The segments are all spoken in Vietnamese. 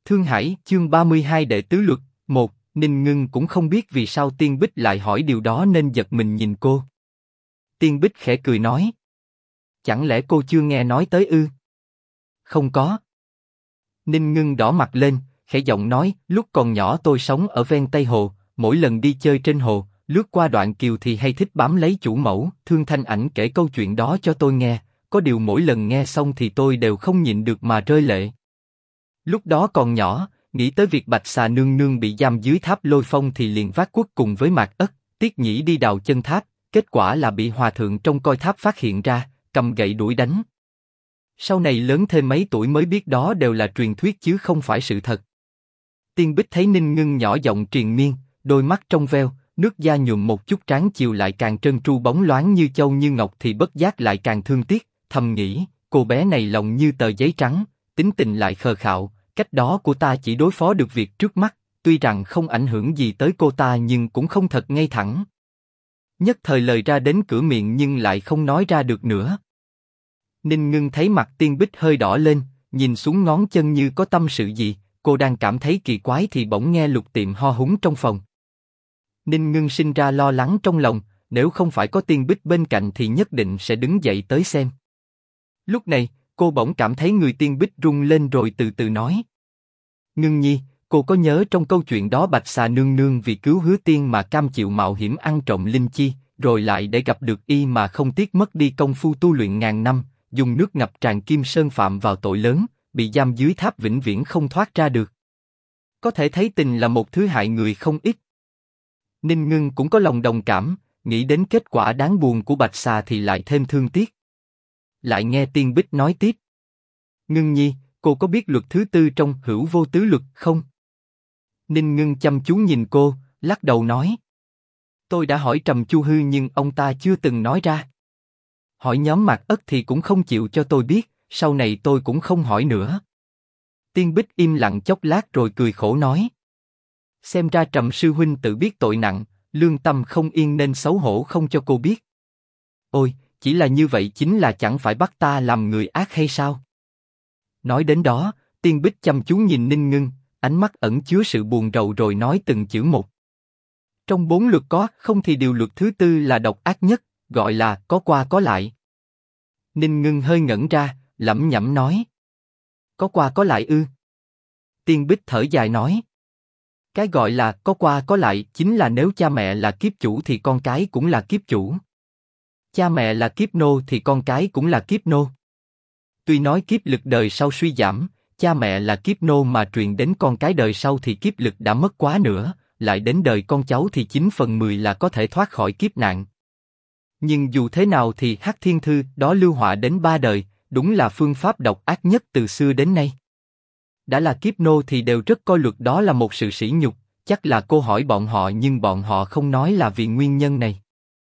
Thương Hải, chương 32 đệ tứ luật, 1, Ninh Ngưng cũng không biết vì sao Tiên Bích lại hỏi điều đó nên giật mình nhìn cô. Tiên Bích khẽ cười nói. Chẳng lẽ cô chưa nghe nói tới ư? Không có. Ninh Ngưng đỏ mặt lên, khẽ giọng nói, lúc còn nhỏ tôi sống ở ven Tây Hồ, mỗi lần đi chơi trên hồ, lướt qua đoạn kiều thì hay thích bám lấy chủ mẫu. Thương Thanh Ảnh kể câu chuyện đó cho tôi nghe, có điều mỗi lần nghe xong thì tôi đều không nhịn được mà rơi lệ. Lúc đó còn nhỏ, nghĩ tới việc Bạch Xà nương nương bị giam dưới tháp Lôi Phong thì liền vác cuốc cùng với Mạc Ất, Tiết Nhĩ đi đào chân tháp, kết quả là bị hòa thượng trông coi tháp phát hiện ra, cầm gậy đuổi đánh. Sau này lớn thêm mấy tuổi mới biết đó đều là truyền thuyết chứ không phải sự thật. Tiên Bích thấy Ninh Ngưng nhỏ giọng triền miên, đôi mắt trong veo, nước da nhuộm một chút trán chiều lại càng trơn tru bóng loáng như châu như ngọc thì bất giác lại càng thương tiếc, thầm nghĩ, cô bé này lòng như tờ giấy trắng, tính tình lại khờ khạo, cách đó của ta chỉ đối phó được việc trước mắt, tuy rằng không ảnh hưởng gì tới cô ta nhưng cũng không thật ngay thẳng. Nhất thời lời ra đến cửa miệng nhưng lại không nói ra được nữa. Ninh Ngưng thấy mặt Tiên Bích hơi đỏ lên, nhìn xuống ngón chân như có tâm sự gì, cô đang cảm thấy kỳ quái thì bỗng nghe Lục Tiệm ho húng trong phòng. Ninh Ngưng sinh ra lo lắng trong lòng, nếu không phải có Tiên Bích bên cạnh thì nhất định sẽ đứng dậy tới xem. Lúc này, cô bỗng cảm thấy người Tiên Bích rung lên rồi từ từ nói. Ngưng nhi, cô có nhớ trong câu chuyện đó Bạch Xà nương nương vì cứu Hứa Tiên mà cam chịu mạo hiểm ăn trộm linh chi, rồi lại để gặp được y mà không tiếc mất đi công phu tu luyện ngàn năm, dùng nước ngập tràn Kim Sơn phạm vào tội lớn, bị giam dưới tháp vĩnh viễn không thoát ra được. Có thể thấy tình là một thứ hại người không ít. Ninh Ngưng cũng có lòng đồng cảm, nghĩ đến kết quả đáng buồn của Bạch Xà thì lại thêm thương tiếc. Lại nghe Tiên Bích nói tiếp. Ngưng nhi, cô có biết luật thứ tư trong hữu vô tứ luật không? Ninh Ngưng chăm chú nhìn cô, lắc đầu nói. Tôi đã hỏi Trầm Chu Hư nhưng ông ta chưa từng nói ra. Hỏi nhóm Mạc Ất thì cũng không chịu cho tôi biết, sau này tôi cũng không hỏi nữa. Tiên Bích im lặng chốc lát rồi cười khổ nói. Xem ra Trầm sư huynh tự biết tội nặng, lương tâm không yên nên xấu hổ không cho cô biết. Ôi, chỉ là như vậy chính là chẳng phải bắt ta làm người ác hay sao? Nói đến đó, Tiên Bích chăm chú nhìn Ninh Ngưng, ánh mắt ẩn chứa sự buồn rầu rồi nói từng chữ một. Trong 4 luật có không thì điều luật thứ tư là độc ác nhất, gọi là có qua có lại. Ninh Ngưng hơi ngẩn ra, lẩm nhẩm nói. Có qua có lại ư? Tiên Bích thở dài nói. Cái gọi là có qua có lại chính là nếu cha mẹ là kiếp chủ thì con cái cũng là kiếp chủ. Cha mẹ là kiếp nô thì con cái cũng là kiếp nô. Tuy nói kiếp lực đời sau suy giảm, cha mẹ là kiếp nô mà truyền đến con cái đời sau thì kiếp lực đã mất quá nữa, lại đến đời con cháu thì 9/10 là có thể thoát khỏi kiếp nạn. Nhưng dù thế nào thì Hắc Thiên Thư đó lưu họa đến 3 đời, đúng là phương pháp độc ác nhất từ xưa đến nay. Đã là kiếp nô thì đều rất coi luật đó là một sự sỉ nhục, chắc là cô hỏi bọn họ nhưng bọn họ không nói là vì nguyên nhân này.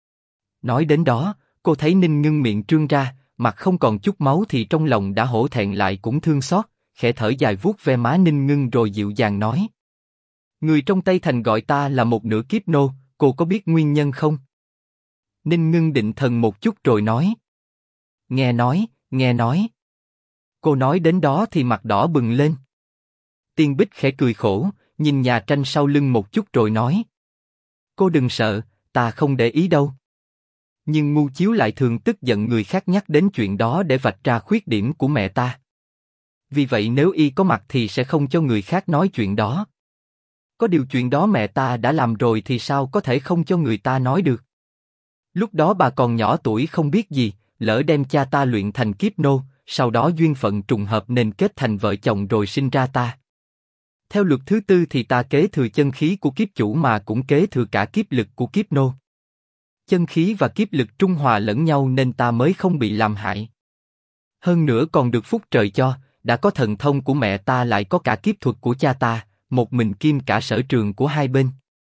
Nói đến đó, cô thấy Ninh Ngưng miệng trương ra, mặt không còn chút máu thì trong lòng đã hổ thẹn lại cũng thương xót, khẽ thở dài vuốt ve má Ninh Ngưng rồi dịu dàng nói. Người trong Tây Thành gọi ta là một nửa kiếp nô, cô có biết nguyên nhân không? Ninh Ngưng định thần một chút rồi nói. Nghe nói, nghe nói. Cô nói đến đó thì mặt đỏ bừng lên. Tiên Bích khẽ cười khổ, nhìn nhà tranh sau lưng một chút rồi nói. Cô đừng sợ, ta không để ý đâu. Nhưng Ngu Chiếu lại thường tức giận người khác nhắc đến chuyện đó để vạch ra khuyết điểm của mẹ ta. Vì vậy nếu y có mặt thì sẽ không cho người khác nói chuyện đó. Có điều chuyện đó mẹ ta đã làm rồi thì sao có thể không cho người ta nói được. Lúc đó bà còn nhỏ tuổi không biết gì, lỡ đem cha ta luyện thành kiếp nô, sau đó duyên phận trùng hợp nên kết thành vợ chồng rồi sinh ra ta. Theo luật thứ tư thì ta kế thừa chân khí của kiếp chủ mà cũng kế thừa cả kiếp lực của kiếp nô. Chân khí và kiếp lực trung hòa lẫn nhau nên ta mới không bị làm hại. Hơn nữa còn được phúc trời cho, đã có thần thông của mẹ ta lại có cả kiếp thuật của cha ta, một mình kiêm cả sở trường của hai bên.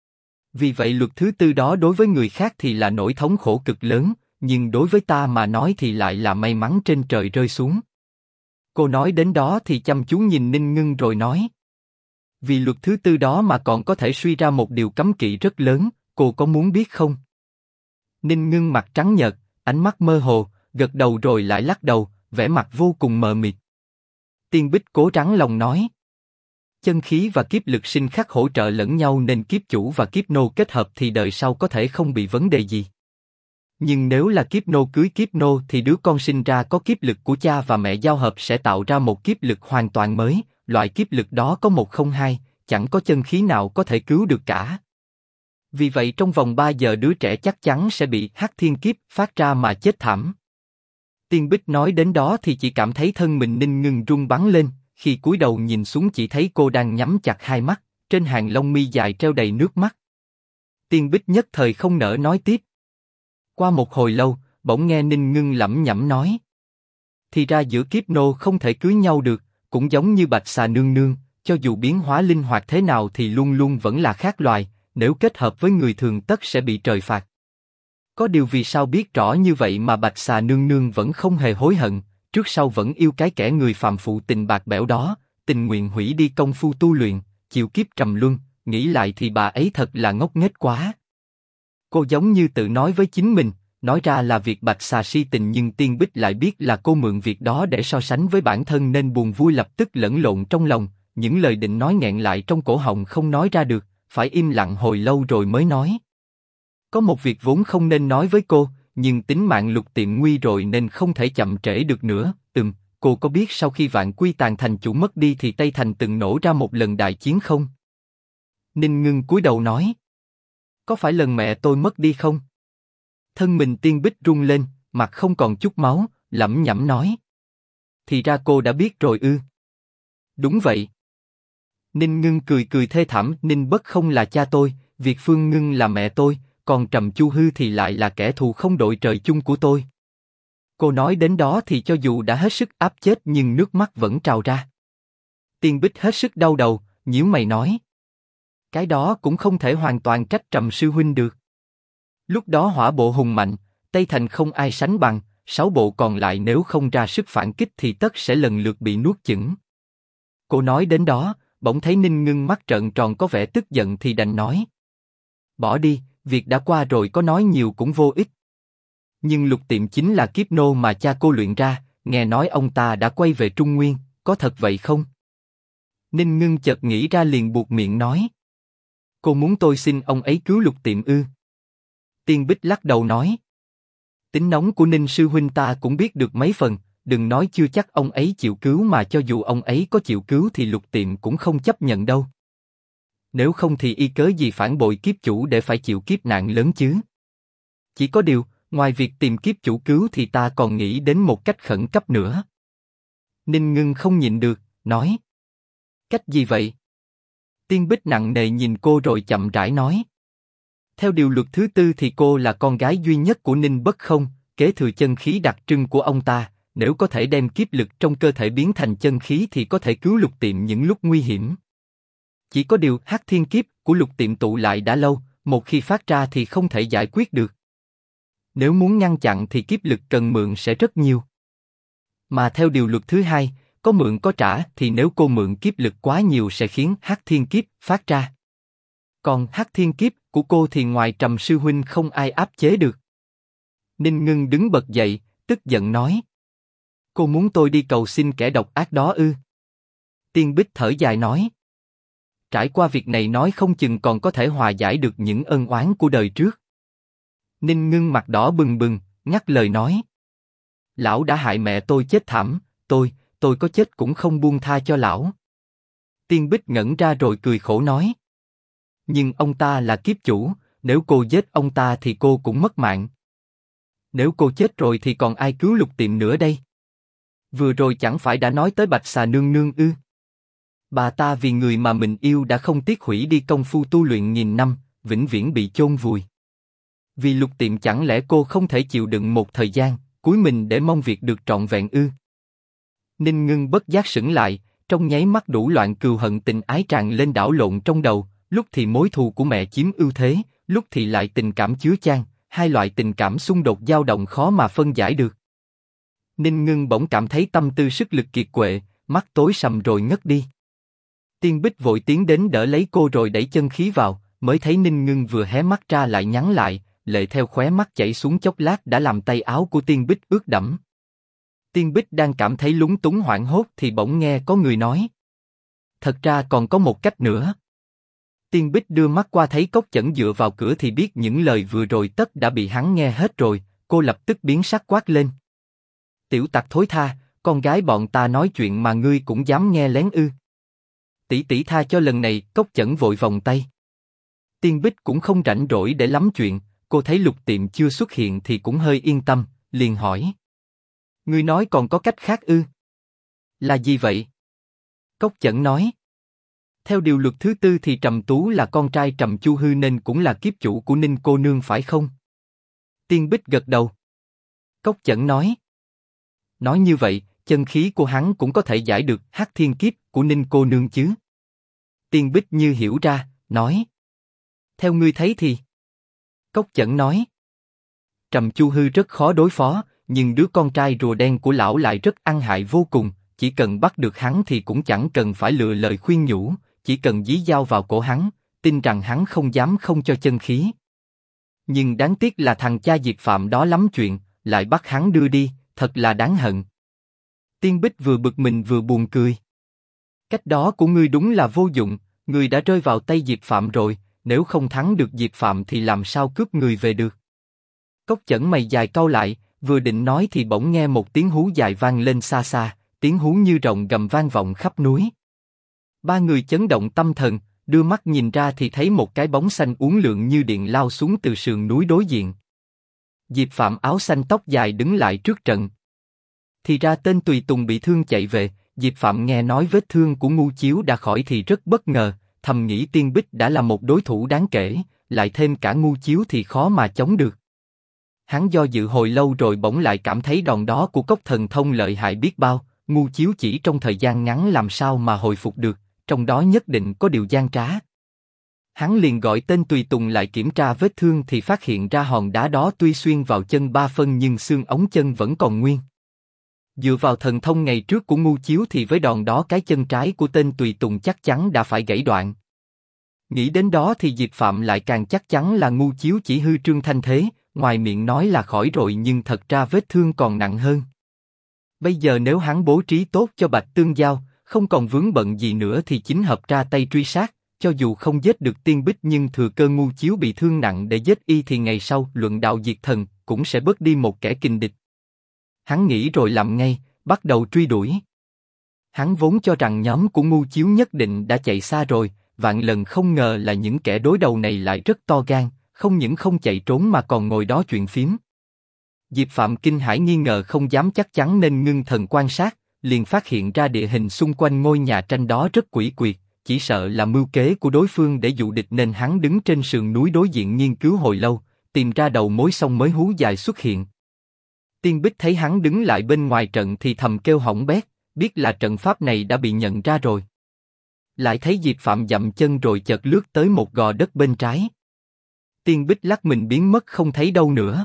Vì vậy luật thứ tư đó đối với người khác thì là nỗi thống khổ cực lớn, nhưng đối với ta mà nói thì lại là may mắn trên trời rơi xuống. Cô nói đến đó thì chăm chú nhìn Ninh Ngưng rồi nói. Vì luật thứ tư đó mà còn có thể suy ra một điều cấm kỵ rất lớn, cô có muốn biết không? Ninh Ngưng mặt trắng nhợt, ánh mắt mơ hồ, gật đầu rồi lại lắc đầu, vẻ mặt vô cùng mờ mịt. Tiên Bích cố rắn lòng nói. Chân khí và kiếp lực sinh khắc hỗ trợ lẫn nhau nên kiếp chủ và kiếp nô kết hợp thì đời sau có thể không bị vấn đề gì. Nhưng nếu là kiếp nô cưới kiếp nô thì đứa con sinh ra có kiếp lực của cha và mẹ giao hợp sẽ tạo ra một kiếp lực hoàn toàn mới, loại kiếp lực đó có 102, chẳng có chân khí nào có thể cứu được cả. Vì vậy trong vòng 3 giờ đứa trẻ chắc chắn sẽ bị hắc thiên kiếp phát ra mà chết thảm. Tiên Bích nói đến đó thì chỉ cảm thấy thân mình Ninh Ngưng rung bắn lên, khi cúi đầu nhìn xuống chỉ thấy cô đang nhắm chặt hai mắt, trên hàng lông mi dài treo đầy nước mắt. Tiên Bích nhất thời không nỡ nói tiếp. Qua một hồi lâu, bỗng nghe Ninh Ngưng lẩm nhẩm nói. Thì ra giữa kiếp nô không thể cưới nhau được, cũng giống như Bạch Xà Nương Nương, cho dù biến hóa linh hoạt thế nào thì luôn luôn vẫn là khác loài, nếu kết hợp với người thường tất sẽ bị trời phạt. Có điều vì sao biết rõ như vậy mà Bạch Xà Nương Nương vẫn không hề hối hận, trước sau vẫn yêu cái kẻ người phàm phụ tình bạc bẽo đó, tình nguyện hủy đi công phu tu luyện, chịu kiếp trầm luân, nghĩ lại thì bà ấy thật là ngốc nghếch quá. Cô giống như tự nói với chính mình, nói ra là việc Bạch Xà si tình nhưng Tiên Bích lại biết là cô mượn việc đó để so sánh với bản thân nên buồn vui lập tức lẫn lộn trong lòng, những lời định nói nghẹn lại trong cổ họng không nói ra được, phải im lặng hồi lâu rồi mới nói. Có một việc vốn không nên nói với cô, nhưng tính mạng Lục Tiệm nguy rồi nên không thể chậm trễ được nữa. Cô có biết sau khi Vạn Quy Tàn Thành chủ mất đi thì Tây Thành từng nổ ra một lần đại chiến không? Ninh Ngưng cúi đầu nói. Có phải lần mẹ tôi mất đi không? Thân mình Tiên Bích rung lên, mặt không còn chút máu, lẩm nhẩm nói. Thì ra cô đã biết rồi ư? Đúng vậy. Ninh Ngưng cười cười thê thảm. Ninh Bất không là cha tôi, Việt Phương Ngưng là mẹ tôi, còn Trầm Chu Hư thì lại là kẻ thù không đội trời chung của tôi. Cô nói đến đó thì cho dù đã hết sức áp chết nhưng nước mắt vẫn trào ra. Tiên Bích hết sức đau đầu, nhíu mày nói. Cái đó cũng không thể hoàn toàn trách Trầm sư huynh được. Lúc đó hỏa bộ hùng mạnh, Tây Thành không ai sánh bằng, 6 bộ còn lại nếu không ra sức phản kích thì tất sẽ lần lượt bị nuốt chửng. Cô nói đến đó, bỗng thấy Ninh Ngưng mắt trợn tròn có vẻ tức giận thì đành nói. Bỏ đi, việc đã qua rồi có nói nhiều cũng vô ích. Nhưng Lục Tiệm chính là kiếp nô mà cha cô luyện ra, nghe nói ông ta đã quay về Trung Nguyên, có thật vậy không? Ninh Ngưng chợt nghĩ ra liền buột miệng nói. Cô muốn tôi xin ông ấy cứu Lục Tiệm ư? Tiên Bích lắc đầu nói. Tính nóng của Ninh sư huynh ta cũng biết được mấy phần, đừng nói chưa chắc ông ấy chịu cứu mà cho dù ông ấy có chịu cứu thì Lục Tiệm cũng không chấp nhận đâu. Nếu không thì y cớ gì phản bội kiếp chủ để phải chịu kiếp nạn lớn chứ? Chỉ có điều, ngoài việc tìm kiếp chủ cứu thì ta còn nghĩ đến một cách khẩn cấp nữa. Ninh Ngưng không nhịn được, nói. Cách gì vậy? Tiên Bích nặng nề nhìn cô rồi chậm rãi nói. Theo điều luật thứ 4 thì cô là con gái duy nhất của Ninh Bất Không, kế thừa chân khí đặc trưng của ông ta, nếu có thể đem kiếp lực trong cơ thể biến thành chân khí thì có thể cứu Lục Tiệm những lúc nguy hiểm. Chỉ có điều hắc thiên kiếp của Lục Tiệm tụ lại đã lâu, một khi phát ra thì không thể giải quyết được. Nếu muốn ngăn chặn thì kiếp lực cần mượn sẽ rất nhiều. Mà theo điều luật thứ 2, có mượn có trả thì nếu cô mượn kiếp lực quá nhiều sẽ khiến hắc thiên kiếp phát ra. Còn hắc thiên kiếp của cô thì ngoài Trầm sư huynh không ai áp chế được. Ninh Ngưng đứng bật dậy, tức giận nói. Cô muốn tôi đi cầu xin kẻ độc ác đó ư? Tiên Bích thở dài nói. Trải qua việc này nói không chừng còn có thể hòa giải được những ân oán của đời trước. Ninh Ngưng mặt đỏ bừng bừng, ngắt lời nói. Lão đã hại mẹ tôi chết thảm, tôi có chết cũng không buông tha cho lão. Tiên Bích ngẩn ra rồi cười khổ nói. Nhưng ông ta là kiếp chủ, nếu cô giết ông ta thì cô cũng mất mạng. Nếu cô chết rồi thì còn ai cứu Lục Tiệm nữa đây? Vừa rồi chẳng phải đã nói tới Bạch Xà Nương Nương ư? Bà ta vì người mà mình yêu đã không tiếc hủy đi công phu tu luyện nghìn năm, vĩnh viễn bị chôn vùi. Vì Lục Tiệm chẳng lẽ cô không thể chịu đựng một thời gian, cúi mình để mong việc được trọn vẹn ư? Ninh Ngưng bất giác sững lại, trong nháy mắt đủ loại cừu hận tình ái tràn lên đảo lộn trong đầu, lúc thì mối thù của mẹ chiếm ưu thế, lúc thì lại tình cảm chứa chan, hai loại tình cảm xung đột dao động khó mà phân giải được. Ninh Ngưng bỗng cảm thấy tâm tư sức lực kiệt quệ, mắt tối sầm rồi ngất đi. Tiên Bích vội tiến đến đỡ lấy cô rồi đẩy chân khí vào, mới thấy Ninh Ngưng vừa hé mắt ra lại nhắm lại, lệ theo khóe mắt chảy xuống chốc lát đã làm tay áo của Tiên Bích ướt đẫm. Tiên Bích đang cảm thấy lúng túng hoảng hốt thì bỗng nghe có người nói. thật ra còn có một cách nữa. Tiên Bích đưa mắt qua thấy Cốc Chẩn dựa vào cửa thì biết những lời vừa rồi tất đã bị hắn nghe hết rồi, cô lập tức biến sắc quát lên. Tiểu tặc thối tha, con gái bọn ta nói chuyện mà ngươi cũng dám nghe lén ư? Tỷ tỷ tha cho lần này, Cốc Chẩn vội vòng tay. Tiên Bích cũng không rảnh rỗi để lắm chuyện, cô thấy Lục Tiệm chưa xuất hiện thì cũng hơi yên tâm, liền hỏi. Ngươi nói còn có cách khác ư? Là gì vậy? Cốc Chẩn nói. Theo điều luật thứ 4 thì Trầm Tú là con trai Trầm Chu Hư nên cũng là kiếp chủ của Ninh cô nương phải không? Tiên Bích gật đầu. Cốc Chẩn nói. Nói như vậy, chân khí của hắn cũng có thể giải được Hắc Thiên Kiếp của Ninh cô nương chứ? Tiên Bích như hiểu ra, nói. Theo ngươi thấy thì? Cốc Chẩn nói. Trầm Chu Hư rất khó đối phó, nhưng đứa con trai rùa đen của lão lại rất ăn hại vô cùng, chỉ cần bắt được hắn thì cũng chẳng cần phải lựa lời khuyên nhủ, chỉ cần dí dao vào cổ hắn, tin rằng hắn không dám không cho chân khí. Nhưng đáng tiếc là thằng cha Diệt Phạm đó lắm chuyện, lại bắt hắn đưa đi, thật là đáng hận. Tiên Bích vừa bực mình vừa buồn cười. Cách đó của ngươi đúng là vô dụng, ngươi đã rơi vào tay Diệt Phạm rồi, nếu không thắng được Diệt Phạm thì làm sao cướp người về được? Cốc Chẩn mày dài cau lại, vừa định nói thì bỗng nghe một tiếng hú dài vang lên xa xa, tiếng hú như rồng gầm vang vọng khắp núi. Ba người chấn động tâm thần, đưa mắt nhìn ra thì thấy một cái bóng xanh uốn lượn như điện lao xuống từ sườn núi đối diện. Diệp Phạm áo xanh tóc dài đứng lại trước trận. Thì ra tên tùy tùng bị thương chạy về, Diệp Phạm nghe nói vết thương của Ngu Chiếu đã khỏi thì rất bất ngờ, thầm nghĩ Tiên Bích đã là một đối thủ đáng kể, lại thêm cả Ngu Chiếu thì khó mà chống được. Hắn do dự hồi lâu rồi bỗng lại cảm thấy đòn đó của Cốc Thần Thông lợi hại biết bao, Ngu Chiếu chỉ trong thời gian ngắn làm sao mà hồi phục được, trong đó nhất định có điều gian trá. Hắn liền gọi tên tùy tùng lại kiểm tra vết thương thì phát hiện ra hòn đá đó tuy xuyên vào chân 3 phân nhưng xương ống chân vẫn còn nguyên. Dựa vào thần thông ngày trước của Ngu Chiếu thì với đòn đó cái chân trái của tên tùy tùng chắc chắn đã phải gãy đoạn. Nghĩ đến đó thì Diệp Phạm lại càng chắc chắn là Ngu Chiếu chỉ hư trương thanh thế, ngoài miệng nói là khỏi rồi nhưng thật ra vết thương còn nặng hơn. Bây giờ nếu hắn bố trí tốt cho Bạch Tương Giao, không còn vướng bận gì nữa thì chính hợp ra tay truy sát, cho dù không giết được Tiên Bích nhưng thừa cơ Ngu Chiếu bị thương nặng để giết y thì ngày sau luận đạo diệt thần cũng sẽ bớt đi một kẻ kình địch. Hắn nghĩ rồi làm ngay, bắt đầu truy đuổi. Hắn vốn cho rằng nhóm của Ngu Chiếu nhất định đã chạy xa rồi, vạn lần không ngờ là những kẻ đối đầu này lại rất to gan, không những không chạy trốn mà còn ngồi đó chuyện phím. Diệp Phạm kinh hãi nghi ngờ không dám chắc chắn nên ngưng thần quan sát, liền phát hiện ra địa hình xung quanh ngôi nhà tranh đó rất quỷ quyệt, chỉ sợ là mưu kế của đối phương để dụ địch nên hắn đứng trên sườn núi đối diện nghiên cứu hồi lâu, tìm ra đầu mối xong mới hú dài xuất hiện. Tiên Bích thấy hắn đứng lại bên ngoài trận thì thầm kêu hỏng bét, biết là trận pháp này đã bị nhận ra rồi. Lại thấy Diệp Phạm dậm chân rồi chợt lướt tới một gò đất bên trái. Tiên Bích lắc mình biến mất không thấy đâu nữa.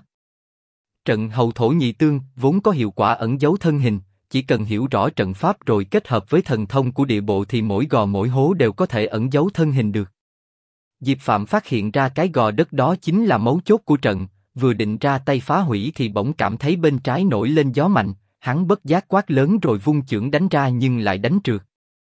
Trận hầu thổ nhị tương vốn có hiệu quả ẩn giấu thân hình, chỉ cần hiểu rõ trận pháp rồi kết hợp với thần thông của địa bộ thì mỗi gò mỗi hố đều có thể ẩn giấu thân hình được. Diệp Phạm phát hiện ra cái gò đất đó chính là mấu chốt của trận, vừa định ra tay phá hủy thì bỗng cảm thấy bên trái nổi lên gió mạnh, hắn bất giác quát lớn rồi vung chưởng đánh ra nhưng lại đánh trượt.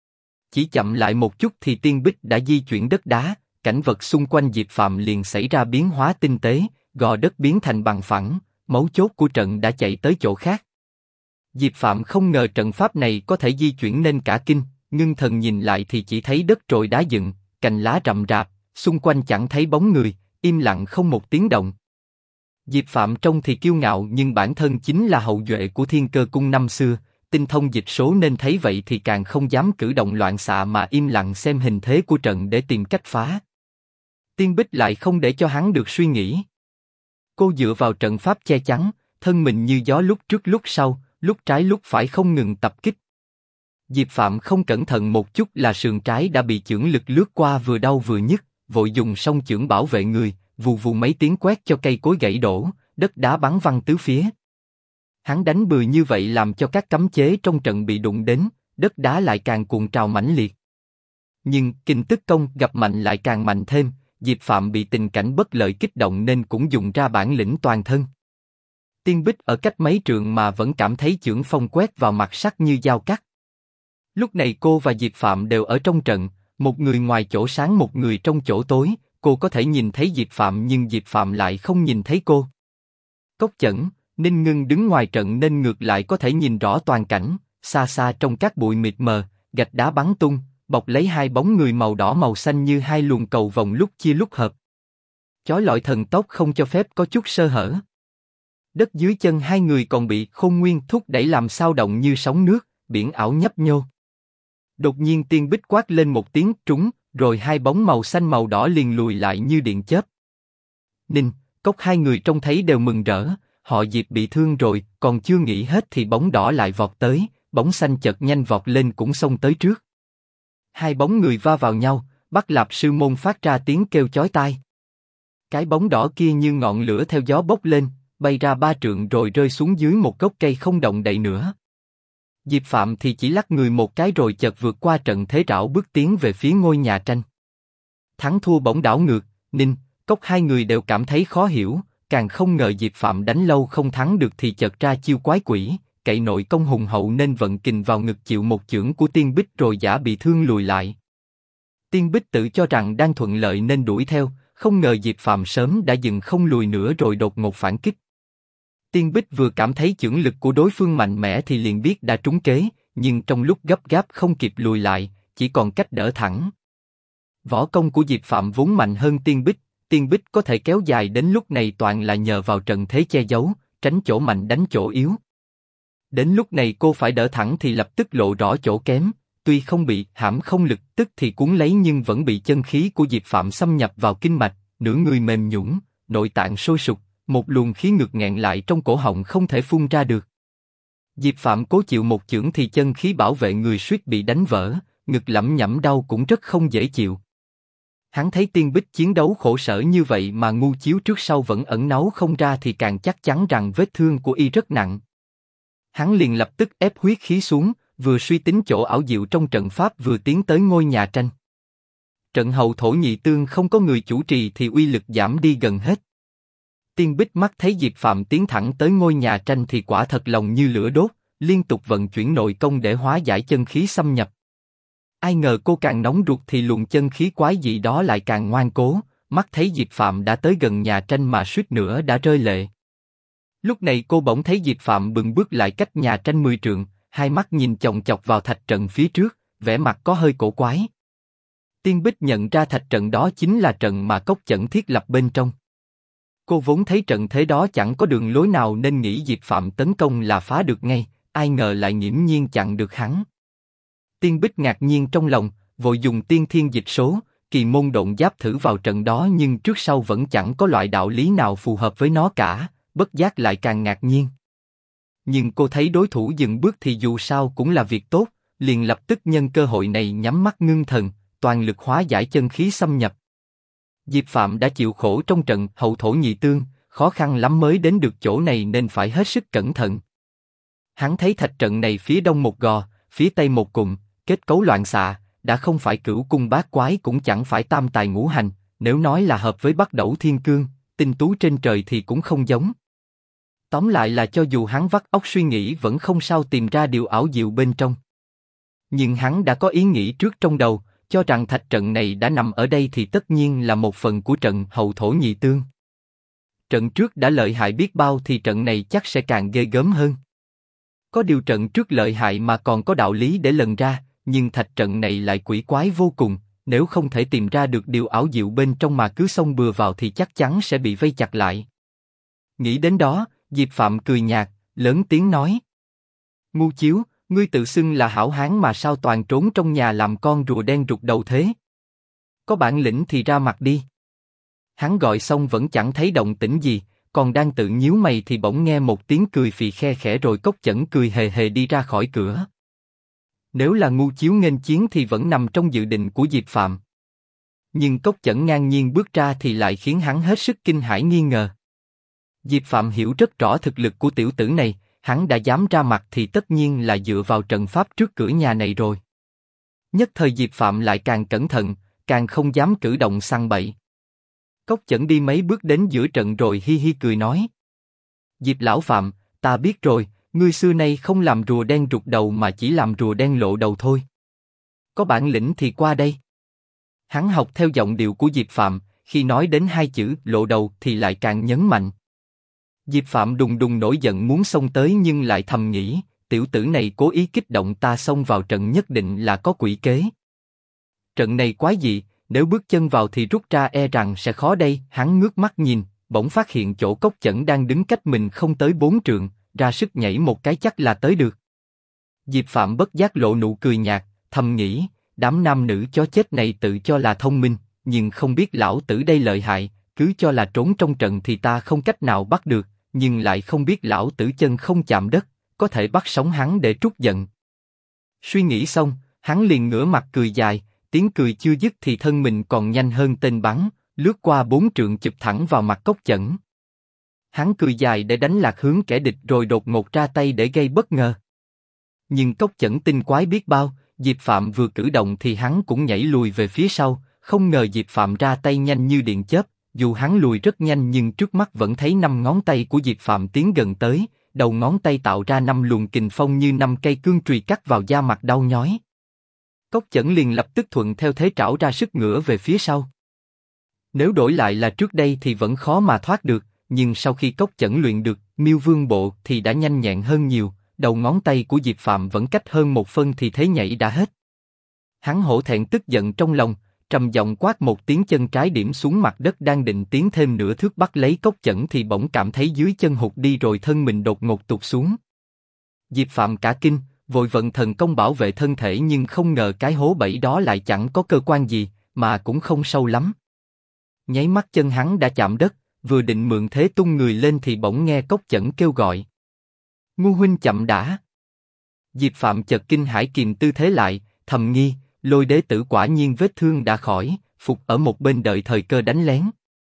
Chỉ chậm lại một chút thì Tiên Bích đã di chuyển đất đá, cảnh vật xung quanh Diệp Phạm liền xảy ra biến hóa tinh tế, gò đất biến thành bằng phẳng, mấu chốt của trận đã chạy tới chỗ khác. Diệp Phạm không ngờ trận pháp này có thể di chuyển nên cả kinh, ngưng thần nhìn lại thì chỉ thấy đất trồi đá dựng, cành lá rậm rạp, xung quanh chẳng thấy bóng người, im lặng không một tiếng động. Diệp Phạm trông thì kiêu ngạo nhưng bản thân chính là hậu duệ của Thiên Cơ Cung năm xưa, tinh thông dịch số nên thấy vậy thì càng không dám cử động loạn xạ mà im lặng xem hình thế của trận để tìm cách phá. Tiên Bích lại không để cho hắn được suy nghĩ. Cô dựa vào trận pháp che chắn, thân mình như gió lúc trước lúc sau, lúc trái lúc phải không ngừng tập kích. Diệp Phạm không cẩn thận một chút là sườn trái đã bị chưởng lực lướt qua vừa đau vừa nhức, vội dùng song chưởng bảo vệ người, vù vù mấy tiếng quét cho cây cối gãy đổ, đất đá bắn văng tứ phía. Hắn đánh bừa như vậy làm cho các cấm chế trong trận bị đụng đến, đất đá lại càng cuộn trào mãnh liệt. Nhưng kình tức công gặp mạnh lại càng mạnh thêm, Diệp Phạm bị tình cảnh bất lợi kích động nên cũng dùng ra bản lĩnh toàn thân. Tiên Bích ở cách mấy trượng mà vẫn cảm thấy chưởng phong quét vào mặt sắc như dao cắt. Lúc này cô và Diệp Phạm đều ở trong trận, một người ngoài chỗ sáng một người trong chỗ tối, cô có thể nhìn thấy Diệp Phạm nhưng Diệp Phạm lại không nhìn thấy cô. Cốc Chẩn, Ninh Ngưng đứng ngoài trận nên ngược lại có thể nhìn rõ toàn cảnh, xa xa trong các bụi mịt mờ, gạch đá bắn tung, bọc lấy hai bóng người màu đỏ màu xanh như hai luồng cầu vồng lúc chia lúc hợp. Chói lọi thần tốc không cho phép có chút sơ hở. Đất dưới chân hai người còn bị Khôn Nguyên thúc đẩy làm sao động như sóng nước, biển ảo nhấp nhô. Đột nhiên Tiên Bích quát lên một tiếng trúng, rồi hai bóng màu xanh màu đỏ liền lùi lại như điện chớp. Ninh, Cốc hai người trông thấy đều mừng rỡ, họ Diệp bị thương rồi, còn chưa nghĩ hết thì bóng đỏ lại vọt tới, bóng xanh chợt nhanh vọt lên cũng xông tới trước. Hai bóng người va vào nhau, Bắc Lạp Sư Môn phát ra tiếng kêu chói tai. Cái bóng đỏ kia như ngọn lửa theo gió bốc lên, bay ra 3 trượng rồi rơi xuống dưới một gốc cây không động đậy nữa. Diệp Phạm thì chỉ lắc người một cái rồi chợt vượt qua trận thế rảo bước tiến về phía ngôi nhà tranh. Thắng thua bỗng đảo ngược, Ninh, Cốc hai người đều cảm thấy khó hiểu, càng không ngờ Diệp Phạm đánh lâu không thắng được thì chợt ra chiêu quái quỷ, cậy nội công hùng hậu nên vận kình vào ngực chịu một chưởng của Tiên Bích rồi giả bị thương lùi lại. Tiên Bích tự cho rằng đang thuận lợi nên đuổi theo, không ngờ Diệp Phạm sớm đã dừng không lùi nữa rồi đột ngột phản kích. Tiên Bích vừa cảm thấy chưởng lực của đối phương mạnh mẽ thì liền biết đã trúng kế, nhưng trong lúc gấp gáp không kịp lùi lại, chỉ còn cách đỡ thẳng. Võ công của Diệp Phạm vốn mạnh hơn Tiên Bích có thể kéo dài đến lúc này toàn là nhờ vào trận thế che giấu, tránh chỗ mạnh đánh chỗ yếu. Đến lúc này cô phải đỡ thẳng thì lập tức lộ rõ chỗ kém, tuy không bị hãm không lực tức thì cuốn lấy nhưng vẫn bị chân khí của Diệp Phạm xâm nhập vào kinh mạch, nửa người mềm nhũn, nội tạng sôi sục, một luồng khí ngược nghẹn lại trong cổ họng không thể phun ra được. Diệp Phạm cố chịu một chưởng thì chân khí bảo vệ người suýt bị đánh vỡ, ngực lẩm nhẩm đau cũng rất không dễ chịu. Hắn thấy Tiên Bích chiến đấu khổ sở như vậy mà ngu chiếu trước sau vẫn ẩn náu không ra thì càng chắc chắn rằng vết thương của y rất nặng. Hắn liền lập tức ép huyết khí xuống, vừa suy tính chỗ ảo diệu trong trận pháp vừa tiến tới ngôi nhà tranh. Trận hậu thổ nhị tương không có người chủ trì thì uy lực giảm đi gần hết. Tiên Bích mắt thấy Diệp Phạm tiến thẳng tới ngôi nhà tranh thì quả thật lòng như lửa đốt, liên tục vận chuyển nội công để hóa giải chân khí xâm nhập. Ai ngờ cô càng nóng ruột thì luồng chân khí quái dị đó lại càng ngoan cố, mắt thấy Diệp Phạm đã tới gần nhà tranh mà suýt nữa đã rơi lệ. Lúc này cô bỗng thấy Diệp Phạm bừng bước lại cách nhà tranh 10 trượng, hai mắt nhìn chòng chọc vào thạch trận phía trước, vẻ mặt có hơi cổ quái. Tiên Bích nhận ra thạch trận đó chính là trận mà Cốc Chẩn thiết lập bên trong. Cô vốn thấy trận thế đó chẳng có đường lối nào nên nghĩ Diệp Phạm tấn công là phá được ngay, ai ngờ lại nghiễm nhiên chặn được hắn. Tiên Bích ngạc nhiên trong lòng, vội dùng tiên thiên dịch số, kỳ môn độn giáp thử vào trận đó nhưng trước sau vẫn chẳng có loại đạo lý nào phù hợp với nó cả, bất giác lại càng ngạc nhiên. Nhưng cô thấy đối thủ dừng bước thì dù sao cũng là việc tốt, liền lập tức nhân cơ hội này nhắm mắt ngưng thần, toàn lực hóa giải chân khí xâm nhập. Diệp Phạm đã chịu khổ trong trận hậu thổ nhị tương, khó khăn lắm mới đến được chỗ này nên phải hết sức cẩn thận. Hắn thấy thạch trận này phía đông một gò, phía tây một cụm, kết cấu loạn xạ, đã không phải cửu cung bát quái cũng chẳng phải tam tài ngũ hành, nếu nói là hợp với Bắc Đẩu Thiên Cương, tinh tú trên trời thì cũng không giống. Tóm lại là cho dù hắn vắt óc suy nghĩ vẫn không sao tìm ra điều ảo diệu bên trong. Nhưng hắn đã có ý nghĩ trước trong đầu, cho rằng thạch trận này đã nằm ở đây thì tất nhiên là một phần của trận hậu thổ nhị tương. Trận trước đã lợi hại biết bao thì trận này chắc sẽ càng ghê gớm hơn. Có điều trận trước lợi hại mà còn có đạo lý để lần ra, nhưng thạch trận này lại quỷ quái vô cùng, nếu không thể tìm ra được điều ảo diệu bên trong mà cứ xông bừa vào thì chắc chắn sẽ bị vây chặt lại. Nghĩ đến đó, Diệp Phạm cười nhạt, lớn tiếng nói: Ngu chiếu, ngươi tự xưng là hảo hán mà sao toàn trốn trong nhà làm con rùa đen rụt đầu thế? Có bản lĩnh thì ra mặt đi. Hắn gọi xong vẫn chẳng thấy động tĩnh gì, còn đang tự nhíu mày thì bỗng nghe một tiếng cười phì khe khẽ rồi Cốc Chẩn cười hề hề đi ra khỏi cửa. Nếu là ngu chiếu nghênh chiến thì vẫn nằm trong dự định của Diệp Phạm. Nhưng Cốc Chẩn ngang nhiên bước ra thì lại khiến hắn hết sức kinh hãi nghi ngờ. Diệp Phạm hiểu rất rõ thực lực của tiểu tử này, hắn đã dám ra mặt thì tất nhiên là dựa vào trận pháp trước cửa nhà này rồi. Nhất thời Diệp Phạm lại càng cẩn thận, càng không dám cử động săn bậy. Cốc Chẩn đi mấy bước đến giữa trận rồi hi hi cười nói: Diệp lão Phạm, ta biết rồi, ngươi xưa nay không làm rùa đen rụt đầu mà chỉ làm rùa đen lộ đầu thôi. Có bản lĩnh thì qua đây. Hắn học theo giọng điệu của Diệp Phạm, khi nói đến hai chữ lộ đầu thì lại càng nhấn mạnh. Diệp Phạm đùng đùng nổi giận muốn xông tới nhưng lại thầm nghĩ, tiểu tử này cố ý kích động ta xông vào trận nhất định là có quỷ kế. Trận này quái dị, nếu bước chân vào thì rút ra e rằng sẽ khó đây. Hắn ngước mắt nhìn, bỗng phát hiện chỗ Cốc Chẩn đang đứng cách mình không tới 4 trượng, ra sức nhảy một cái chắc là tới được. Diệp Phạm bất giác lộ nụ cười nhạt, thầm nghĩ, đám nam nữ chó chết này tự cho là thông minh, nhưng không biết lão tử đây lợi hại, cứ cho là trốn trong trận thì ta không cách nào bắt được, nhưng lại không biết lão tử chân không chạm đất, có thể bắt sống hắn để trút giận. Suy nghĩ xong, hắn liền ngửa mặt cười dài, tiếng cười chưa dứt thì thân mình còn nhanh hơn tên bắn, lướt qua 4 trượng chụp thẳng vào mặt Cốc Chẩn. Hắn cười dài để đánh lạc hướng kẻ địch rồi đột ngột ra tay để gây bất ngờ. Nhưng Cốc Chẩn tinh quái biết bao, Diệp Phạm vừa cử động thì hắn cũng nhảy lùi về phía sau, không ngờ Diệp Phạm ra tay nhanh như điện chớp, dù hắn lùi rất nhanh nhưng trước mắt vẫn thấy 5 ngón tay của Diệp Phạm tiến gần tới, đầu ngón tay tạo ra 5 luồng kình phong như 5 cây cương chùy cắt vào da mặt đau nhói. Cốc Chẩn liền lập tức thuận theo thế trảo ra sức ngửa về phía sau. Nếu đổi lại là trước đây thì vẫn khó mà thoát được, nhưng sau khi Cốc Chẩn luyện được Miêu Vương Bộ thì đã nhanh nhẹn hơn nhiều, đầu ngón tay của Diệp Phạm vẫn cách hơn 1 phân thì thế nhảy đã hết. Hắn hổ thẹn tức giận trong lòng, trầm giọng quát một tiếng, chân trái điểm xuống mặt đất đang định tiến thêm nửa thước bắt lấy Cốc Chẩn thì bỗng cảm thấy dưới chân hụt đi rồi thân mình đột ngột tụt xuống. Diệp Phạm cả kinh, vội vận thần công bảo vệ thân thể nhưng không ngờ cái hố bẫy đó lại chẳng có cơ quan gì, mà cũng không sâu lắm. Nháy mắt chân hắn đã chạm đất, vừa định mượn thế tung người lên thì bỗng nghe Cốc Chẩn kêu gọi. Ngu huynh chậm đã. Diệp Phạm chợt kinh hãi kìm tư thế lại, thầm nghi, Lôi đế tử quả nhiên vết thương đã khỏi, phục ở một bên đợi thời cơ đánh lén.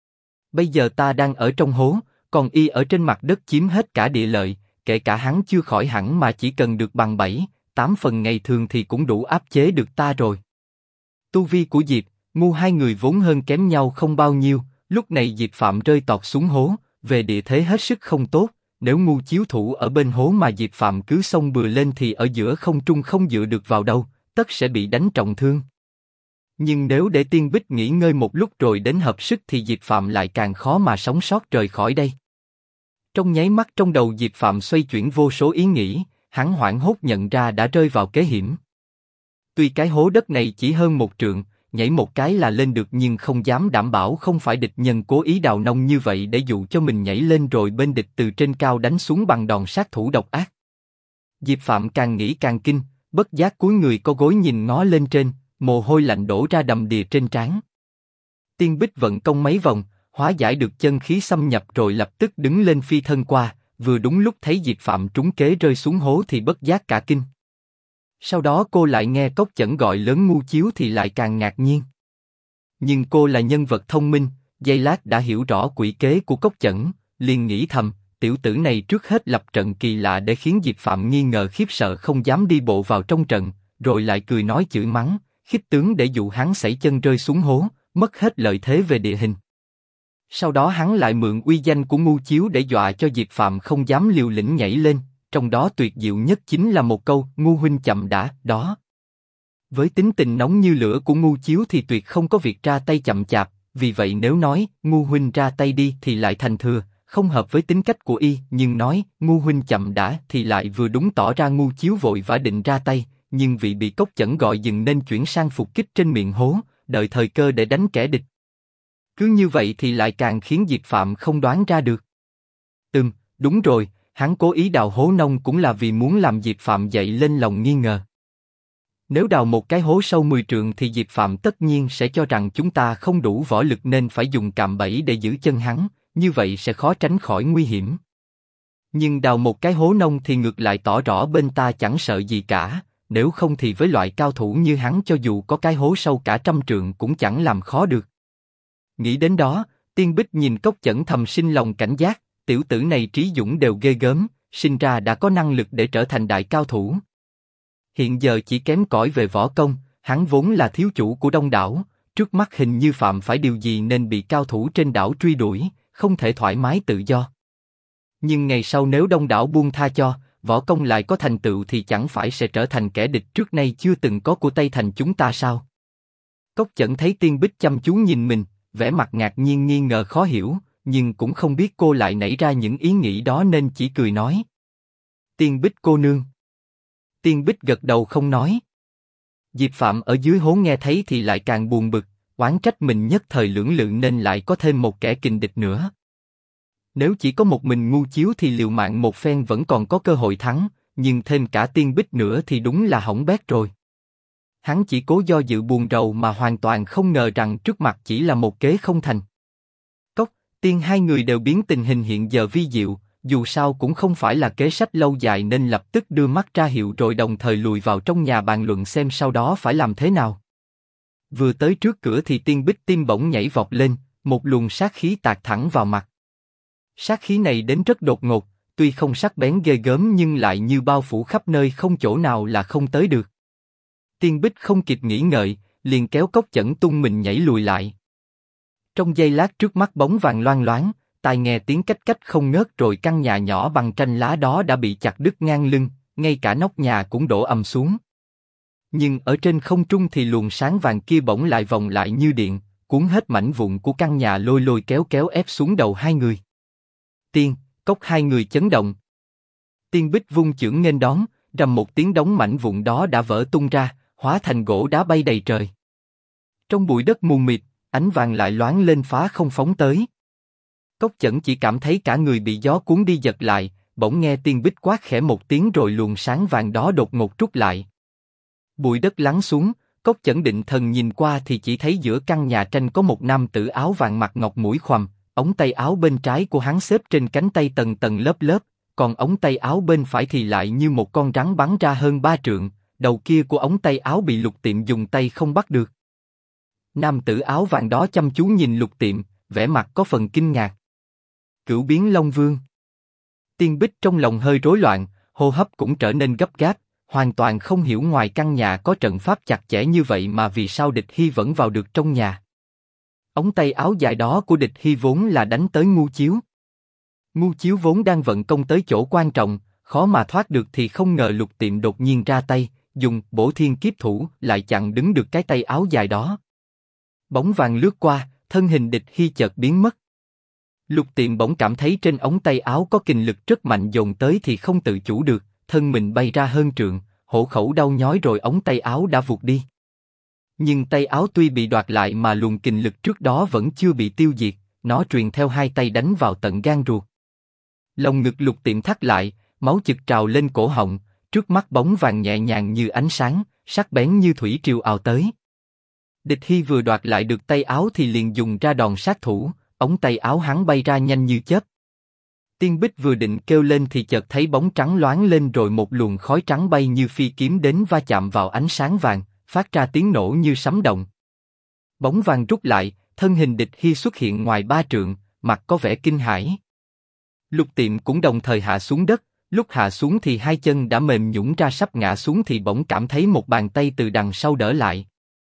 Bây giờ ta đang ở trong hố, còn y ở trên mặt đất chiếm hết cả địa lợi, kể cả hắn chưa khỏi hẳn mà chỉ cần được bằng 7-8 phần ngày thường thì cũng đủ áp chế được ta rồi. Tu vi của Diệp, Ngu hai người vốn hơn kém nhau không bao nhiêu, lúc này Diệp Phạm rơi tọt xuống hố, về địa thế hết sức không tốt. Nếu Ngu chiếu thủ ở bên hố mà Diệp Phạm cứ xông bừa lên thì ở giữa không trung không dựa được vào đâu, tất sẽ bị đánh trọng thương. Nhưng nếu để Tiên Bích nghỉ ngơi một lúc rồi đến hợp sức thì Diệp Phạm lại càng khó mà sống sót rời khỏi đây. Trong nháy mắt trong đầu Diệp Phạm xoay chuyển vô số ý nghĩ, hắn hoảng hốt nhận ra đã rơi vào kế hiểm. Tuy cái hố đất này chỉ hơn 1 trượng, nhảy một cái là lên được nhưng không dám đảm bảo không phải địch nhân cố ý đào nông như vậy để dụ cho mình nhảy lên rồi bên địch từ trên cao đánh xuống bằng đòn sát thủ độc ác. Diệp Phạm càng nghĩ càng kinh, bất giác cúi người co gối nhìn ngó lên trên, mồ hôi lạnh đổ ra đầm đìa trên trán. Tiên Bích vận công mấy vòng, hóa giải được chân khí xâm nhập rồi lập tức đứng lên phi thân qua, vừa đúng lúc thấy Diệp Phạm trúng kế rơi xuống hố thì bất giác cả kinh. Sau đó cô lại nghe Cốc Chẩn gọi lớn Ngu Chiếu thì lại càng ngạc nhiên. Nhưng cô là nhân vật thông minh, giây lát đã hiểu rõ quỷ kế của Cốc Chẩn, liền nghĩ thầm, tiểu tử này trước hết lập trận kỳ lạ để khiến Diệp Phạm nghi ngờ khiếp sợ không dám đi bộ vào trong trận, rồi lại cười nói chửi mắng, khích tướng để dụ hắn sẩy chân rơi xuống hố, mất hết lợi thế về địa hình. Sau đó hắn lại mượn uy danh của Ngu Chiếu để dọa cho Diệp Phạm không dám liều lĩnh nhảy lên, trong đó tuyệt diệu nhất chính là một câu Ngu huynh chậm đã, đó. Với tính tình nóng như lửa của Ngu Chiếu thì tuyệt không có việc ra tay chậm chạp, vì vậy nếu nói Ngu huynh ra tay đi thì lại thành thừa, không hợp với tính cách của y, nhưng nói Ngu huynh chậm đã thì lại vừa đúng tỏ ra Ngu Chiếu vội vã định ra tay, nhưng vì bị Cốc Chẩn gọi dừng nên chuyển sang phục kích trên miệng hố, đợi thời cơ để đánh kẻ địch. Cứ như vậy thì lại càng khiến Diệp Phạm không đoán ra được. Đúng rồi, hắn cố ý đào hố nông cũng là vì muốn làm Diệp Phạm dậy lên lòng nghi ngờ. Nếu đào một cái hố sâu 10 trượng thì Diệp Phạm tất nhiên sẽ cho rằng chúng ta không đủ võ lực nên phải dùng cạm bẫy để giữ chân hắn, như vậy sẽ khó tránh khỏi nguy hiểm. Nhưng đào một cái hố nông thì ngược lại tỏ rõ bên ta chẳng sợ gì cả, nếu không thì với loại cao thủ như hắn cho dù có cái hố sâu cả 100 trượng cũng chẳng làm khó được. Nghĩ đến đó, Tiên Bích nhìn Cốc Chẩn thầm sinh lòng cảnh giác, tiểu tử này trí dũng đều ghê gớm, sinh ra đã có năng lực để trở thành đại cao thủ. Hiện giờ chỉ kém cỏi về võ công, hắn vốn là thiếu chủ của Đông đảo, trước mắt hình như phạm phải điều gì nên bị cao thủ trên đảo truy đuổi, không thể thoải mái tự do. Nhưng ngày sau nếu Đông đảo buông tha cho, võ công lại có thành tựu thì chẳng phải sẽ trở thành kẻ địch trước nay chưa từng có của Tây Thành chúng ta sao? Cốc Chẩn thấy Tiên Bích chăm chú nhìn mình, vẻ mặt ngạc nhiên nghi ngờ khó hiểu, nhưng cũng không biết cô lại nảy ra những ý nghĩ đó nên chỉ cười nói. Tiên Bích cô nương. Tiên Bích gật đầu không nói. Diệp Phạm ở dưới hố nghe thấy thì lại càng buồn bực, oán trách mình nhất thời lưỡng lự nên lại có thêm một kẻ kình địch nữa. Nếu chỉ có một mình Ngu Chiếu thì liều mạng một phen vẫn còn có cơ hội thắng, nhưng thêm cả Tiên Bích nữa thì đúng là hỏng bét rồi. Hắn chỉ cố do dự buồn rầu mà hoàn toàn không ngờ rằng trước mặt chỉ là một kế không thành. Cốc, Tiên hai người đều biến tình hình hiện giờ vi diệu, dù sao cũng không phải là kế sách lâu dài nên lập tức đưa mắt ra hiệu rồi đồng thời lùi vào trong nhà bàn luận xem sau đó phải làm thế nào. Vừa tới trước cửa thì Tiên Bích tim bỗng nhảy vọt lên, một luồng sát khí tạt thẳng vào mặt. Sát khí này đến rất đột ngột, tuy không sắc bén ghê gớm nhưng lại như bao phủ khắp nơi không chỗ nào là không tới được. Tiên Bích không kịp nghĩ ngợi, liền kéo Cốc Chẩn tung mình nhảy lùi lại. Trong giây lát trước mắt bóng vàng loang loáng, tai nghe tiếng cách cách không ngớt rồi căn nhà nhỏ bằng tranh lá đó đã bị chặt đứt ngang lưng, ngay cả nóc nhà cũng đổ ầm xuống. Nhưng ở trên không trung thì luồng sáng vàng kia bỗng lại vòng lại như điện, cuốn hết mảnh vụn của căn nhà lôi lôi kéo kéo ép xuống đầu hai người. Tiên, Cốc hai người chấn động. Tiên Bích vung chưởng nghênh đón, rầm một tiếng đống mảnh vụn đó đã vỡ tung ra, hóa thành gỗ đá bay đầy trời. Trong bụi đất mù mịt, ánh vàng lại loáng lên phá không phóng tới. Cốc Chẩn chỉ cảm thấy cả người bị gió cuốn đi giật lại, bỗng nghe Tiên Bích quát khẽ một tiếng rồi luồng sáng vàng đó đột ngột trút lại. Bụi đất lắng xuống, Cốc Chẩn định thần nhìn qua thì chỉ thấy giữa căn nhà tranh có một nam tử áo vàng mặt ngọc mũi khoằm, ống tay áo bên trái của hắn xếp trên cánh tay tầng tầng lớp lớp, còn ống tay áo bên phải thì lại như một con rắn bắn ra hơn 3 trượng, đầu kia của ống tay áo bị Lục Tiệm dùng tay không bắt được. Nam tử áo vàng đó chăm chú nhìn Lục Tiệm, vẻ mặt có phần kinh ngạc. Cửu Biến Long Vương. Tiên Bích trong lòng hơi rối loạn, hô hấp cũng trở nên gấp gáp, hoàn toàn không hiểu ngoài căn nhà có trận pháp chặt chẽ như vậy mà vì sao Địch Hy vẫn vào được trong nhà. Ống tay áo dài đó của Địch Hy vốn là đánh tới Ngu Chiếu. Ngu Chiếu vốn đang vận công tới chỗ quan trọng, khó mà thoát được thì không ngờ Lục Tiệm đột nhiên ra tay, dùng Bổ Thiên Kiếp Thủ lại chặn đứng được cái tay áo dài đó. Bóng vàng lướt qua, thân hình Địch Hy chợt biến mất. Lục Tiệm bỗng cảm thấy trên ống tay áo có kình lực rất mạnh dồn tới thì không tự chủ được, thân mình bay ra hơn trượng, hổ khẩu đau nhói rồi ống tay áo đã vụt đi. Nhưng tay áo tuy bị đoạt lại mà luồng kình lực trước đó vẫn chưa bị tiêu diệt, nó truyền theo hai tay đánh vào tận gan ruột. Lòng ngực Lục Tiệm thắt lại, máu chực trào lên cổ họng, trước mắt bóng vàng nhẹ nhàng như ánh sáng, sắc bén như thủy triều ào tới. Địch Hy vừa đoạt lại được tay áo thì liền dùng ra đòn sát thủ, ống tay áo hắn bay ra nhanh như chớp. Tiên Bích vừa định kêu lên thì chợt thấy bóng trắng loáng lên rồi một luồng khói trắng bay như phi kiếm đến va chạm vào ánh sáng vàng, phát ra tiếng nổ như sấm động. Bóng vàng rút lại, thân hình Địch Hy xuất hiện ngoài 3 trượng, mặt có vẻ kinh hãi. Lục Tiệm cũng đồng thời hạ xuống đất, lúc hạ xuống thì hai chân đã mềm nhũn ra sắp ngã xuống thì bỗng cảm thấy một bàn tay từ đằng sau đỡ lại.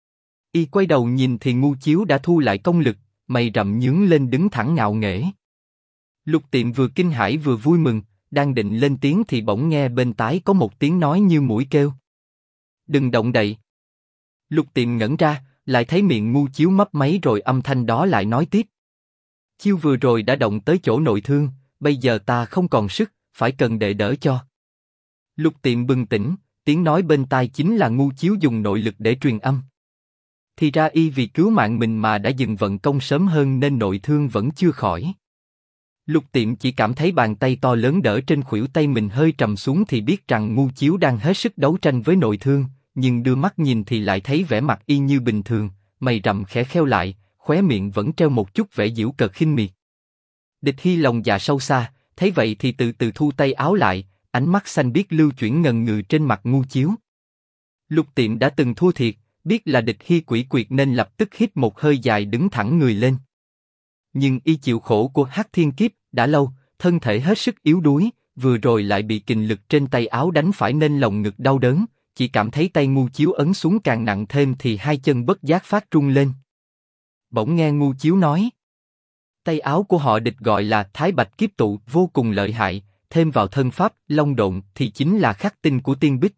Y quay đầu nhìn thì Ngu Chiếu đã thu lại công lực, mày rậm nhướng lên đứng thẳng ngạo nghễ. Lục Tiệm vừa kinh hãi vừa vui mừng, đang định lên tiếng thì bỗng nghe bên tai có một tiếng nói như mũi kêu. Đừng động đậy. Lục Tiệm ngẩn ra, lại thấy miệng Ngu Chiếu mấp máy rồi âm thanh đó lại nói tiếp. Chiêu vừa rồi đã động tới chỗ nội thương, bây giờ ta không còn sức, phải cần đệ đỡ cho. Lục Tiệm bừng tỉnh, tiếng nói bên tai chính là Ngu Chiếu dùng nội lực để truyền âm. Thì ra y vì cứu mạng mình mà đã dừng vận công sớm hơn nên nội thương vẫn chưa khỏi. Lục Tiệm chỉ cảm thấy bàn tay to lớn đỡ trên khuỷu tay mình hơi trầm xuống thì biết rằng Ngu Chiếu đang hết sức đấu tranh với nội thương, nhưng đưa mắt nhìn thì lại thấy vẻ mặt y như bình thường, mày rậm khẽ kheo lại, khóe miệng vẫn treo một chút vẻ giễu cợt khinh miệt. Địch Hy lòng dạ sâu xa, thấy vậy thì từ từ thu tay áo lại, ánh mắt xanh biếc lưu chuyển ngần ngừ trên mặt Ngu Chiếu. Lục Tiệm đã từng thua thiệt, biết là Địch Hy quỷ quyệt nên lập tức hít một hơi dài đứng thẳng người lên. Nhưng y chịu khổ của Hắc Thiên Kiếp đã lâu, thân thể hết sức yếu đuối, vừa rồi lại bị kình lực trên tay áo đánh phải nên lòng ngực đau đớn, chỉ cảm thấy tay Ngu Chiếu ấn xuống càng nặng thêm thì hai chân bất giác phát run lên. Bỗng nghe Ngu Chiếu nói, tay áo của họ Địch gọi là Thái Bạch Kiếp Tụ vô cùng lợi hại, thêm vào thân pháp long độn thì chính là khắc tinh của Tiên Bích.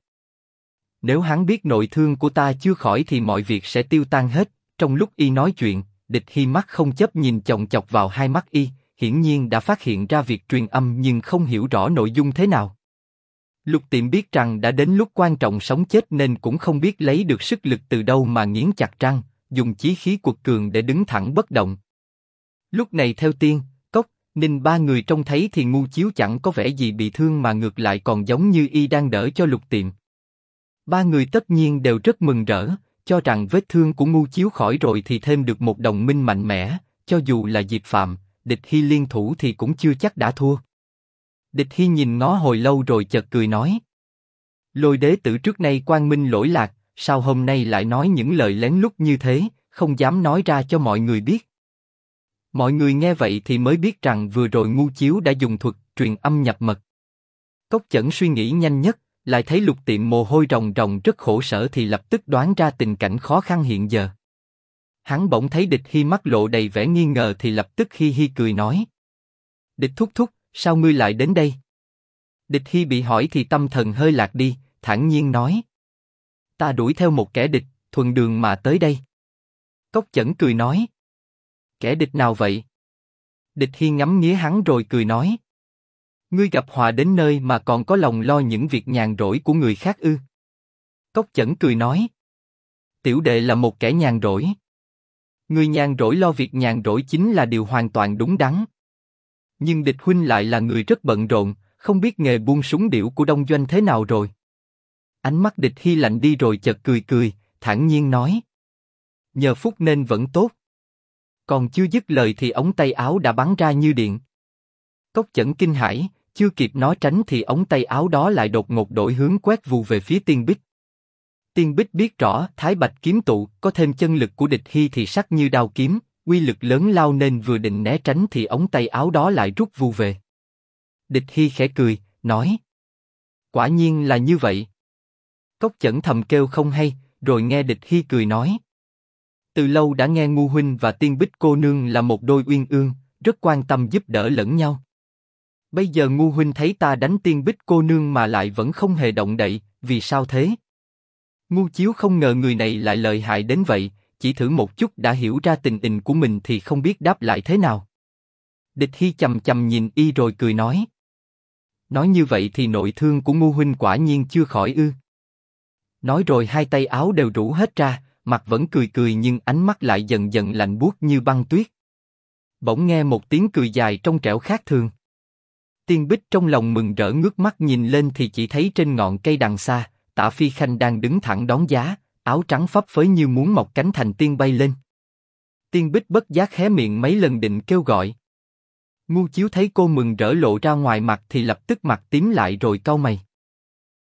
Nếu hắn biết nội thương của ta chưa khỏi thì mọi việc sẽ tiêu tan hết. Trong lúc y nói chuyện, Địch Hy mắt không chớp nhìn chòng chọc vào hai mắt y, hiển nhiên đã phát hiện ra việc truyền âm nhưng không hiểu rõ nội dung thế nào. Lục Tiệm biết rằng đã đến lúc quan trọng sống chết nên cũng không biết lấy được sức lực từ đâu mà nghiến chặt răng, dùng chí khí quật cường để đứng thẳng bất động. Lúc này theo Tiên, Cốc, Ninh ba người trông thấy thì Ngu Chiếu chẳng có vẻ gì bị thương mà ngược lại còn giống như y đang đỡ cho Lục Tiệm. Ba người tất nhiên đều rất mừng rỡ, cho rằng vết thương của Ngu Chiếu khỏi rồi thì thêm được một đồng minh mạnh mẽ, cho dù là Diệp Phạm, Địch Hy liên thủ thì cũng chưa chắc đã thua. Địch Hy nhìn ngó hồi lâu rồi chợt cười nói: Lôi đế tử trước nay quang minh lỗi lạc, sao hôm nay lại nói những lời lén lút như thế, không dám nói ra cho mọi người biết. Mọi người nghe vậy thì mới biết rằng vừa rồi Ngu Chiếu đã dùng thuật truyền âm nhập mật. Cốc Chẩn suy nghĩ nhanh nhất, lại thấy Lục Tiệm mồ hôi ròng ròng rất khổ sở thì lập tức đoán ra tình cảnh khó khăn hiện giờ. Hắn bỗng thấy Địch Hy mắt lộ đầy vẻ nghi ngờ thì lập tức hi hi cười nói: Địch thúc thúc, sao ngươi lại đến đây? Địch Hy bị hỏi thì tâm thần hơi lạc đi, thản nhiên nói: Ta đuổi theo một kẻ địch, thuận đường mà tới đây. Cốc Chẩn cười nói: Kẻ địch nào vậy? Địch Hy ngắm nghía hắn rồi cười nói: Ngươi gặp họa đến nơi mà còn có lòng lo những việc nhàn rỗi của người khác ư? Cốc Chẩn cười nói: Tiểu đệ là một kẻ nhàn rỗi. Người nhàn rỗi lo việc nhàn rỗi chính là điều hoàn toàn đúng đắn. Nhưng Địch huynh lại là người rất bận rộn, không biết nghề buông súng điểu của Đông Doanh thế nào rồi. Ánh mắt Địch Hy lạnh đi rồi chợt cười cười, thản nhiên nói: Nhờ phúc nên vẫn tốt. Còn chưa dứt lời thì ống tay áo đã bắn ra như điện. Cốc Chẩn kinh hãi, chưa kịp nói tránh thì ống tay áo đó lại đột ngột đổi hướng quét vù về phía Tiên Bích. Tiên Bích biết rõ Thái Bạch kiếm tụ có thêm chân lực của Địch Hy thì sắc như đao kiếm, uy lực lớn lao nên vừa định né tránh thì ống tay áo đó lại rút vù về. Địch Hy khẽ cười, nói: Quả nhiên là như vậy. Cốc Chẩn thầm kêu không hay, rồi nghe Địch Hy cười nói: Từ lâu đã nghe Ngu huynh và Tiên Bích cô nương là một đôi uyên ương, rất quan tâm giúp đỡ lẫn nhau. Bây giờ Ngu huynh thấy ta đánh Tiên Bích cô nương mà lại vẫn không hề động đậy, vì sao thế? Ngu Chiếu không ngờ người này lại lợi hại đến vậy, chỉ thử một chút đã hiểu ra tình hình của mình thì không biết đáp lại thế nào. Địch Hy chầm chầm nhìn y rồi cười nói: Nói như vậy thì nội thương của Ngu huynh quả nhiên chưa khỏi ư? Nói rồi hai tay áo đều rũ hết ra, mặt vẫn cười cười nhưng ánh mắt lại dần dần lạnh buốt như băng tuyết. Bỗng nghe một tiếng cười dài trong trẻo khác thường. Tiên Bích trong lòng mừng rỡ ngước mắt nhìn lên thì chỉ thấy trên ngọn cây đằng xa, Tạ Phi Khanh đang đứng thẳng đón giá, áo trắng phấp phới như muốn mọc cánh thành tiên bay lên. Tiên Bích bất giác hé miệng mấy lần định kêu gọi. Ngu Chiếu thấy cô mừng rỡ lộ ra ngoài mặt thì lập tức mặt tím lại rồi cau mày.